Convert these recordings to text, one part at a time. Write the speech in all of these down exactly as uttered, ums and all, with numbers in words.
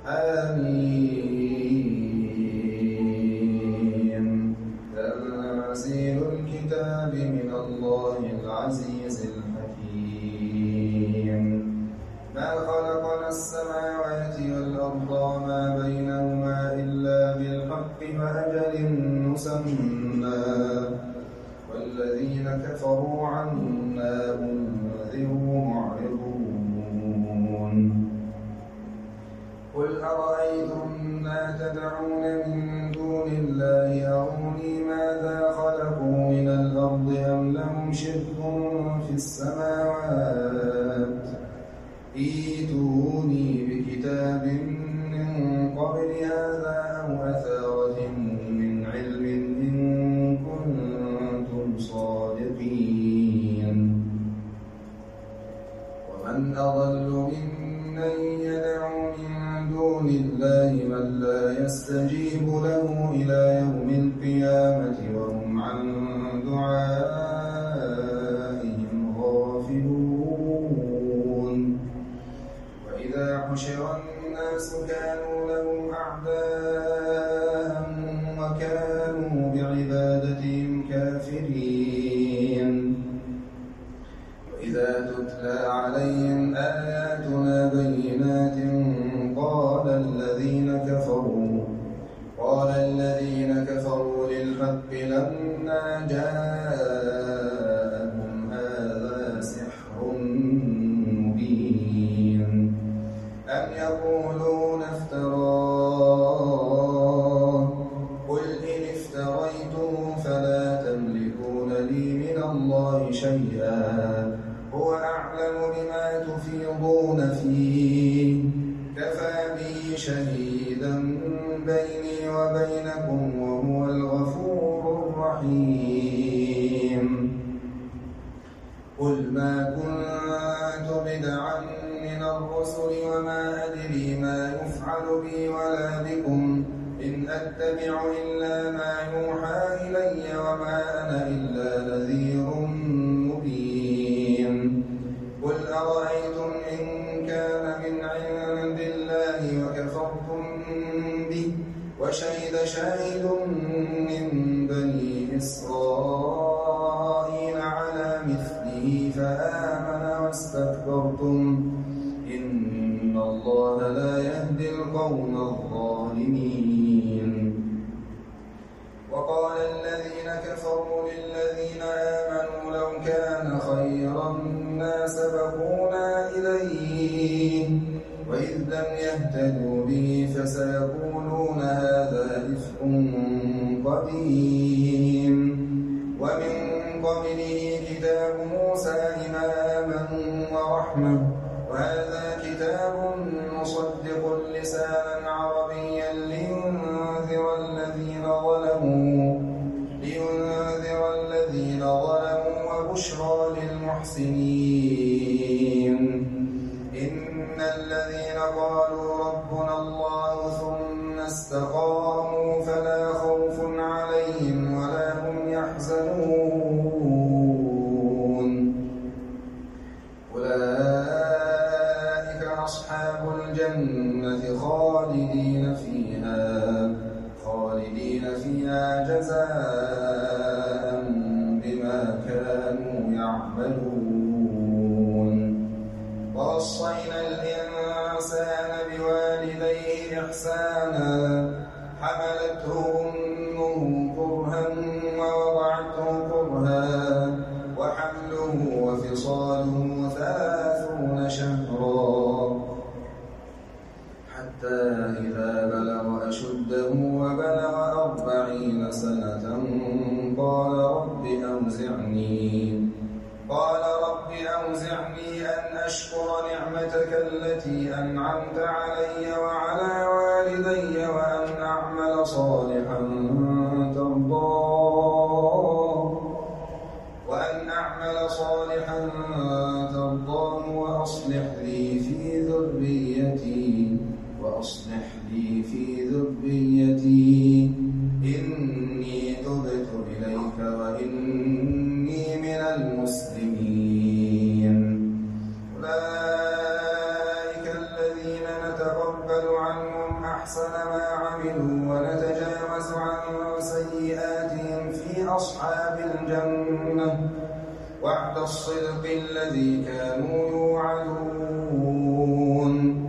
آمين. تنزيل الكتاب من الله العزيز الحكيم. ما خلقنا السماوات والأرض وما بينهما إلا بالحق وأجل مسمى والذين كفروا عنا أنذروا معرضون. قل أرأيتم ما تدعون من دون الله أروني ماذا خلقوا من الأرض أم لهم شرك في السماوات ائتوني بكتاب من قبل هذا أو أثارة من علم إن كنتم صادقين. ومن أضل ممن يدعو من دون الله من لا يستجيب له إلى يوم القيامة وهم عن دعائهم غافلون. وإذا حشر الناس كانوا لهم أعداء وكانوا بعبادتهم كافرين. وإذا تتلى عليهم آياتنا بينات قال الذين كفروا قال الذين كفروا للحق لما جاءهم هذا سحر مبين أم يقولون افتراه قل إن افتريته فلا تملكون لي من الله شيئا هو أعلم بما تفيضون فيه كفى بي شهيدا بيني وبينكم وهو الغفور الرحيم. قل ما كنت بدعا من الرسل وما أدري ما يفعل بي ولا بكم إن أتبع إلا ما يوحى إلي وما أنا إلا نذير مبين. قل أرأيتم إن كان من عند الله وكفرتم به وشهد شاهد من بني إسرائيل على مثله فآمن واستكبرتم إن الله لا يهدي القوم الظالمين. وقال الذين كفروا للذين آمنوا لو كان خيرا ما سبقونا إليه وإذ لم يهتدوا به فسيقولون هذا إفك قديم. ومن قبله كتاب موسى إماما ورحمة وهذا كتاب مصدق لسانا عربيا لينذر الذين ظلموا لينذر الذين ظلموا وبشرى للمحسنين. إن الذين قالوا ربنا الله ثم استقاموا فلا خوف عليهم ولا هم يحزنون. أولئك أصحاب الجنة خالدين فيها خالدين فيها جزاء بما كانوا يعملون. ووصينا الإنسان بوالديه إحسانا حملته أمه كرها ووضعته كرها وحمله وفصاله ثلاثون شهرا حتى إذا بلغ أشده وبلغ أربعين سنة قال رب أوزعني قال رب أوزعني أن أشكر نعمتك التي أنعمت علي وعلى والدي وأن أعمل صالحا ترضاه وأن أعمل صالحا ترضاه وأصلح لي في ذريتي وأصلح لي في ذريتي إني تبت إليك وإني من المسلمين. أولئك الذين نتقبل عنهم أحسن ما عملوا ونتجاوز عن سيئاتهم في أصحاب الجنة وعد الصدق الذي كانوا يوعدون.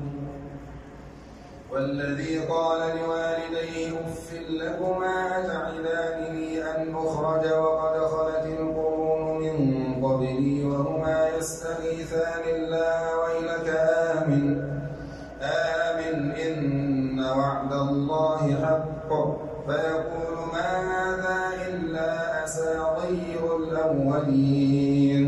والذي قال لوالديه أف لكما أتعدانني أن أخرج وقد خلت القرون من قبلي وهما يستغيثان الله ويلك آمن آمن إن وعد الله حق فيقول ما هذا إلا أساطير الأولين.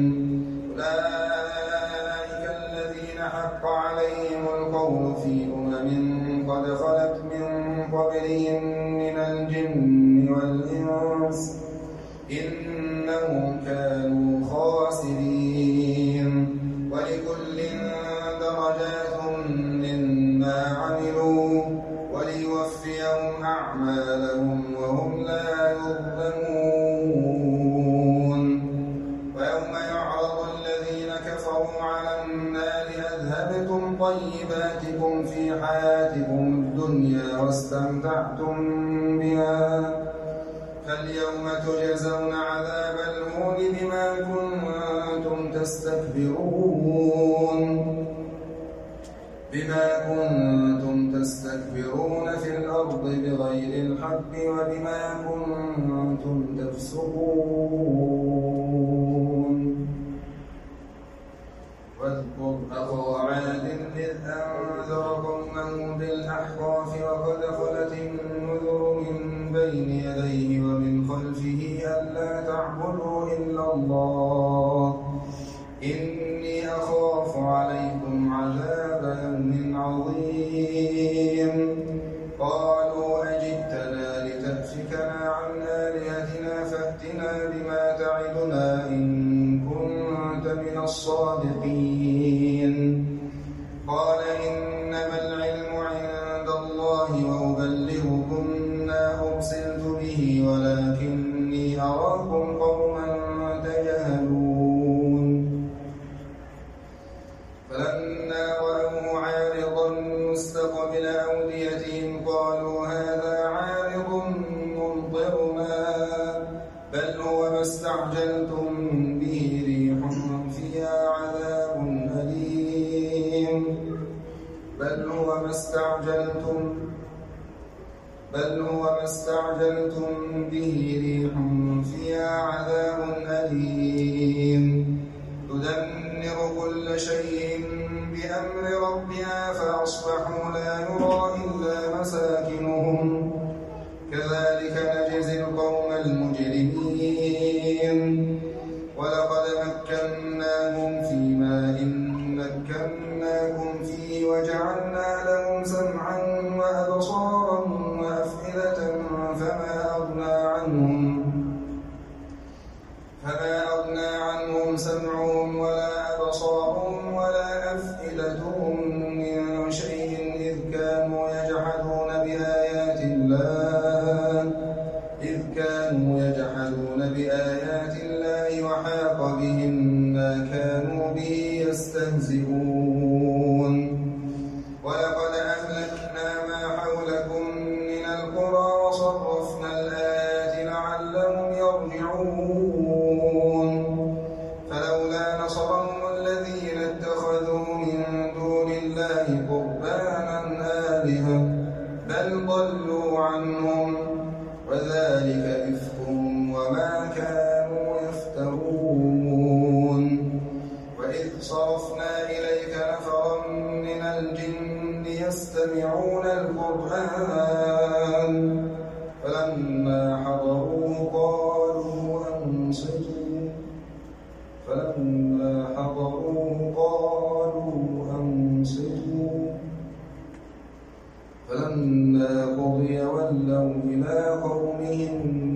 أولئك الذين حق عليهم القول في أمم قد خلت من قبلهم من الجن والإنس إنهم كانوا خاسرين. ولكل درجات مما عملوا وليوفيهم أعمالهم وهم لا يظلمون. ويوم يعرض الذين كفروا على النار أذهبتم طيباتكم في حياتكم الدنيا واستمتعتم بها فاليوم تجزون عذاب الهون بما كنتم تستكبرون بما كنتم تستكبرون في الأرض بغير الحق وبما كنتم تفسقون. واذكر أخا عاد إذ أنذر قومه بالأحقاف وقد خلت النذر من بين يديه ومن خلفه ألا تعبدوا إلا الله إني أخاف عليكم عذاب يوم عظيم. قالوا أجئتنا لتأفكنا عن آلهتنا فأتنا بما تعدنا إن كنت من الصادقين. قال إنما العلم عند الله وأبلغكم ما أرسلت به ولكني أراكم قوما تجهلون. فلما رأوه عارضا مستقبل أوديتهم قالوا هذا عارض ممطرنا بل هو ما استعجلتم به ريح فيها عذاب أليم بل هو ما استعجلتم بل هو ما استعجلتم به ريح فيها عذاب أليم تدمر كل شيء بأمر ربها فأصبحوا لا يرى إلا مساكنهم كذلك نجزي القوم المجرمين. ولقد مكناهم في ماء مكناكم فيه وجعلنا لهم سمعا وأبصارا وأفئدة فما أغنى عنهم فما أغنى عنهم سمعهم ولا أبصارهم ولا أفئدتهم من شيء إذ كانوا يجحدون بآيات الله إذ كانوا يجحدون بآيات الله وحاق بهم ما كانوا به يستهزئون. ولقد أهلكنا ما حولكم من القرى وصرفنا الآيات لعلهم يرجعون. فلولا نصرهم الذين اتخذوا من دون الله قربانا آلهة بل ضلوا عنهم وذلك إفكهم وما كانوا يفترون. وإذ صرفنا إليك نفرا من الجن يستمعون القرآن فلما حضروه قالوا أنصتوا فلما حضروه قالوا أنصتوا فلما قضي ولوا إلى قومهم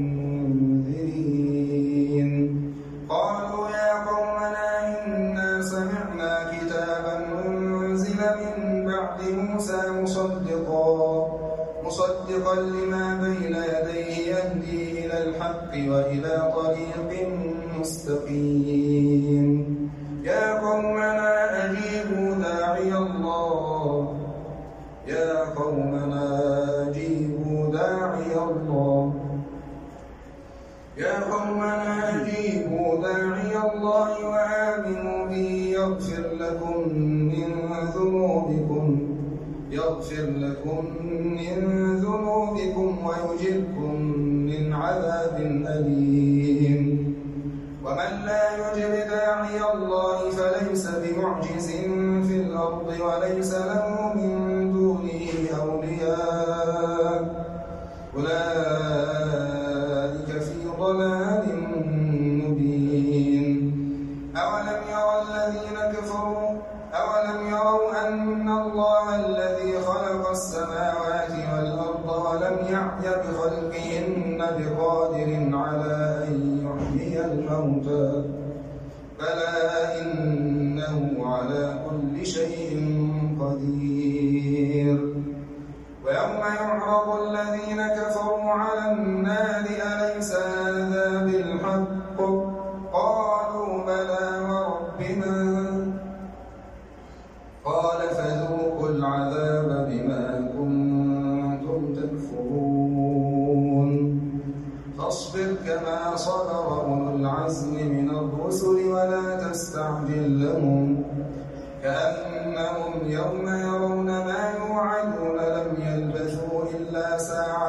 منذرين. قالوا يا قومنا إنا سمعنا كتابا أنزل من بعد موسى مصدقا مصدقا لما بين يديه يهدي إلى الحق وإلى طريق مستقيم. يا قومنا أجيبوا داعي الله يا قومنا أجيبوا داعي الله يا قومنا أجيبوا داعي الله وآمنوا به يغفر لكم من ذنوبكم يغفر لكم من ذنوبكم ويجركم من عذاب أليم ومن لا يجب داعي الله فليس بمعجز في الأرض وليس له من دونه أولياء أولئك في ضلال مبين أولم يرى الذين كفروا أولم يروا أن الله الذي خلق السماوات والأرض ولم يعي بخلقهن بقادر على أن يحيي الموتى بلى إنه على كل شيء قدير ويوم يعرض الذين كفروا على النار أليس هذا بالحق قالوا بلى وربنا قال فذوقوا العذاب بما كنتم تكفرون فاصبر كما صبر أولو العزم من الرسل ولا تستعجل لهم كأنهم يوم يرون ما يوعدون لم يلبثوا إلا ساعة